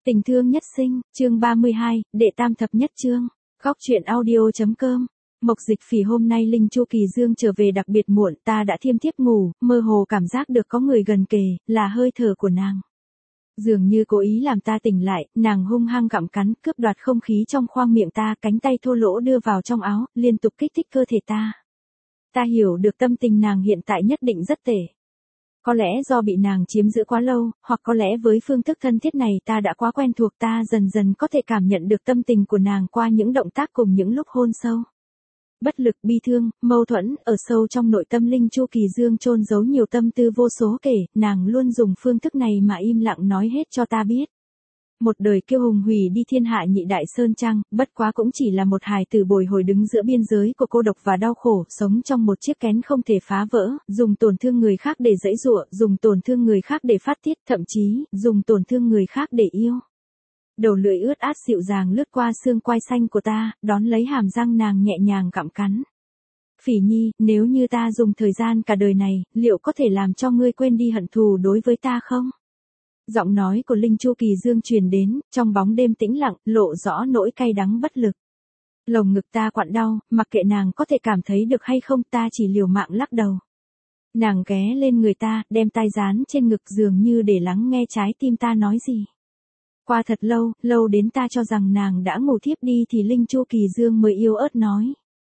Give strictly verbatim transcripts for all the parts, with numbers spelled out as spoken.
Tình thương nhất sinh, chương ba mươi hai, đệ tam thập nhất chương. Góc truyện audio.com. Mộc Dịch Phỉ hôm nay Linh Chu Kỳ Dương trở về đặc biệt muộn, ta đã thiêm thiếp ngủ, mơ hồ cảm giác được có người gần kề, là hơi thở của nàng. Dường như cố ý làm ta tỉnh lại, nàng hung hăng gặm cắn, cướp đoạt không khí trong khoang miệng ta, cánh tay thô lỗ đưa vào trong áo, liên tục kích thích cơ thể ta. Ta hiểu được tâm tình nàng hiện tại nhất định rất tệ. Có lẽ do bị nàng chiếm giữ quá lâu, hoặc có lẽ với phương thức thân thiết này ta đã quá quen thuộc, ta dần dần có thể cảm nhận được tâm tình của nàng qua những động tác cùng những lúc hôn sâu. Bất lực, bi thương, mâu thuẫn, ở sâu trong nội tâm Linh Chu Kỳ Dương chôn giấu nhiều tâm tư vô số kể, nàng luôn dùng phương thức này mà im lặng nói hết cho ta biết. Một đời kiêu hùng hủy đi thiên hạ nhị đại sơn trang, bất quá cũng chỉ là một hài tử bồi hồi đứng giữa biên giới của cô độc và đau khổ, sống trong một chiếc kén không thể phá vỡ, dùng tổn thương người khác để giãy giụa, dùng tổn thương người khác để phát tiết, thậm chí, dùng tổn thương người khác để yêu. Đầu lưỡi ướt át dịu dàng lướt qua xương quai xanh của ta, đón lấy hàm răng nàng nhẹ nhàng gặm cắn. Phỉ Nhi, nếu như ta dùng thời gian cả đời này, liệu có thể làm cho ngươi quên đi hận thù đối với ta không? Giọng nói của Linh Chu Kỳ Dương truyền đến, trong bóng đêm tĩnh lặng, lộ rõ nỗi cay đắng bất lực. Lồng ngực ta quặn đau, mặc kệ nàng có thể cảm thấy được hay không, ta chỉ liều mạng lắc đầu. Nàng ghé lên người ta, đem tai dán trên ngực dường như để lắng nghe trái tim ta nói gì. Qua thật lâu, lâu đến ta cho rằng nàng đã ngủ thiếp đi thì Linh Chu Kỳ Dương mới yếu ớt nói.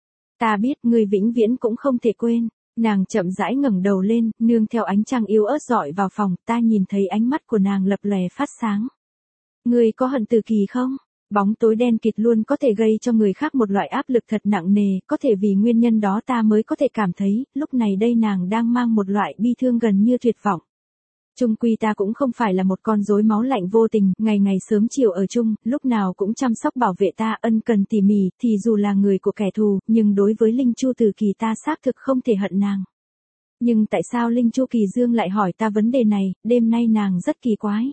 Ta biết ngươi vĩnh viễn cũng không thể quên. Nàng chậm rãi ngẩng đầu lên, nương theo ánh trăng yếu ớt rọi vào phòng, ta nhìn thấy ánh mắt của nàng lập lòe phát sáng. Ngươi có hận Từ Kỳ không? Bóng tối đen kịt luôn có thể gây cho người khác một loại áp lực thật nặng nề, có thể vì nguyên nhân đó ta mới có thể cảm thấy, lúc này đây nàng đang mang một loại bi thương gần như tuyệt vọng. Chung quy ta cũng không phải là một con rối máu lạnh vô tình, ngày ngày sớm chiều ở chung, lúc nào cũng chăm sóc bảo vệ ta, ân cần tỉ mỉ, thì dù là người của kẻ thù, nhưng đối với Linh Chu Từ Kỳ ta xác thực không thể hận nàng. Nhưng tại sao Linh Chu Kỳ Dương lại hỏi ta vấn đề này, đêm nay nàng rất kỳ quái.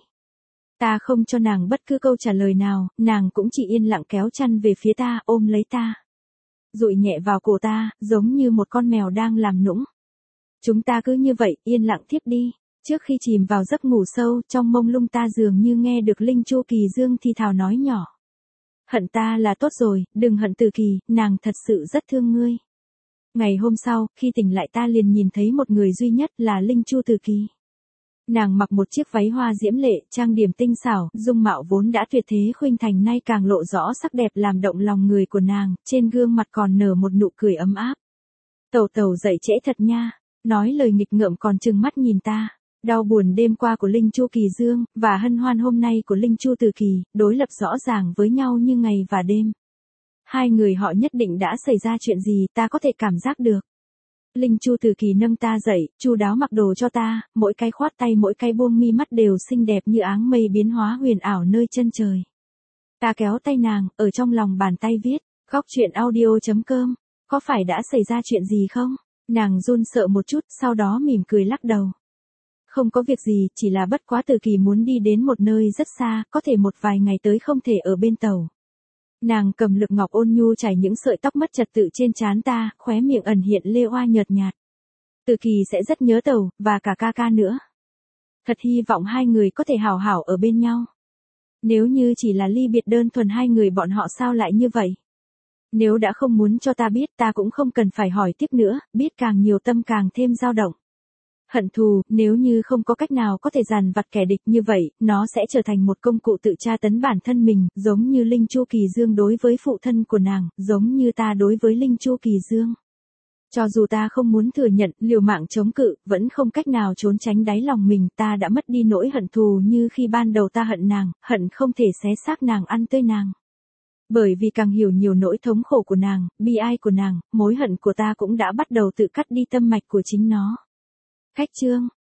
Ta không cho nàng bất cứ câu trả lời nào, nàng cũng chỉ yên lặng kéo chăn về phía ta, ôm lấy ta. Dụi nhẹ vào cổ ta, giống như một con mèo đang làm nũng. Chúng ta cứ như vậy, yên lặng thiếp đi. Trước khi chìm vào giấc ngủ sâu, trong mông lung ta dường như nghe được Linh Chu Kỳ Dương thì thào nói nhỏ. Hận ta là tốt rồi, đừng hận Từ Kỳ, nàng thật sự rất thương ngươi. Ngày hôm sau, khi tỉnh lại ta liền nhìn thấy một người duy nhất là Linh Chu Từ Kỳ. Nàng mặc một chiếc váy hoa diễm lệ, trang điểm tinh xảo, dung mạo vốn đã tuyệt thế khuynh thành nay càng lộ rõ sắc đẹp làm động lòng người của nàng, trên gương mặt còn nở một nụ cười ấm áp. Tẩu tẩu dậy trễ thật nha, nói lời nghịch ngợm còn trừng mắt nhìn ta. Đau buồn đêm qua của Linh Chu Kỳ Dương, và hân hoan hôm nay của Linh Chu Từ Kỳ, đối lập rõ ràng với nhau như ngày và đêm. Hai người họ nhất định đã xảy ra chuyện gì, ta có thể cảm giác được. Linh Chu Từ Kỳ nâng ta dậy, chu đáo mặc đồ cho ta, mỗi cái khoát tay mỗi cái buông mi mắt đều xinh đẹp như áng mây biến hóa huyền ảo nơi chân trời. Ta kéo tay nàng, ở trong lòng bàn tay viết, góc truyện audio.com, có phải đã xảy ra chuyện gì không? Nàng run sợ một chút, sau đó mỉm cười lắc đầu. Không có việc gì, chỉ là bất quá Từ Kỳ muốn đi đến một nơi rất xa, có thể một vài ngày tới không thể ở bên tàu. Nàng cầm lực ngọc ôn nhu chải những sợi tóc mất trật tự trên trán ta, khóe miệng ẩn hiện lê oa nhợt nhạt. Từ Kỳ sẽ rất nhớ tàu, và cả ca ca nữa. Thật hy vọng hai người có thể hảo hảo ở bên nhau. Nếu như chỉ là ly biệt đơn thuần hai người bọn họ sao lại như vậy? Nếu đã không muốn cho ta biết ta cũng không cần phải hỏi tiếp nữa, biết càng nhiều tâm càng thêm dao động. Hận thù, nếu như không có cách nào có thể dằn vặt kẻ địch như vậy, nó sẽ trở thành một công cụ tự tra tấn bản thân mình, giống như Linh Chu Kỳ Dương đối với phụ thân của nàng, giống như ta đối với Linh Chu Kỳ Dương. Cho dù ta không muốn thừa nhận, liều mạng chống cự, vẫn không cách nào trốn tránh đáy lòng mình, ta đã mất đi nỗi hận thù như khi ban đầu ta hận nàng, hận không thể xé xác nàng ăn tươi nàng. Bởi vì càng hiểu nhiều nỗi thống khổ của nàng, bi ai của nàng, mối hận của ta cũng đã bắt đầu tự cắt đi tâm mạch của chính nó. Khách chương,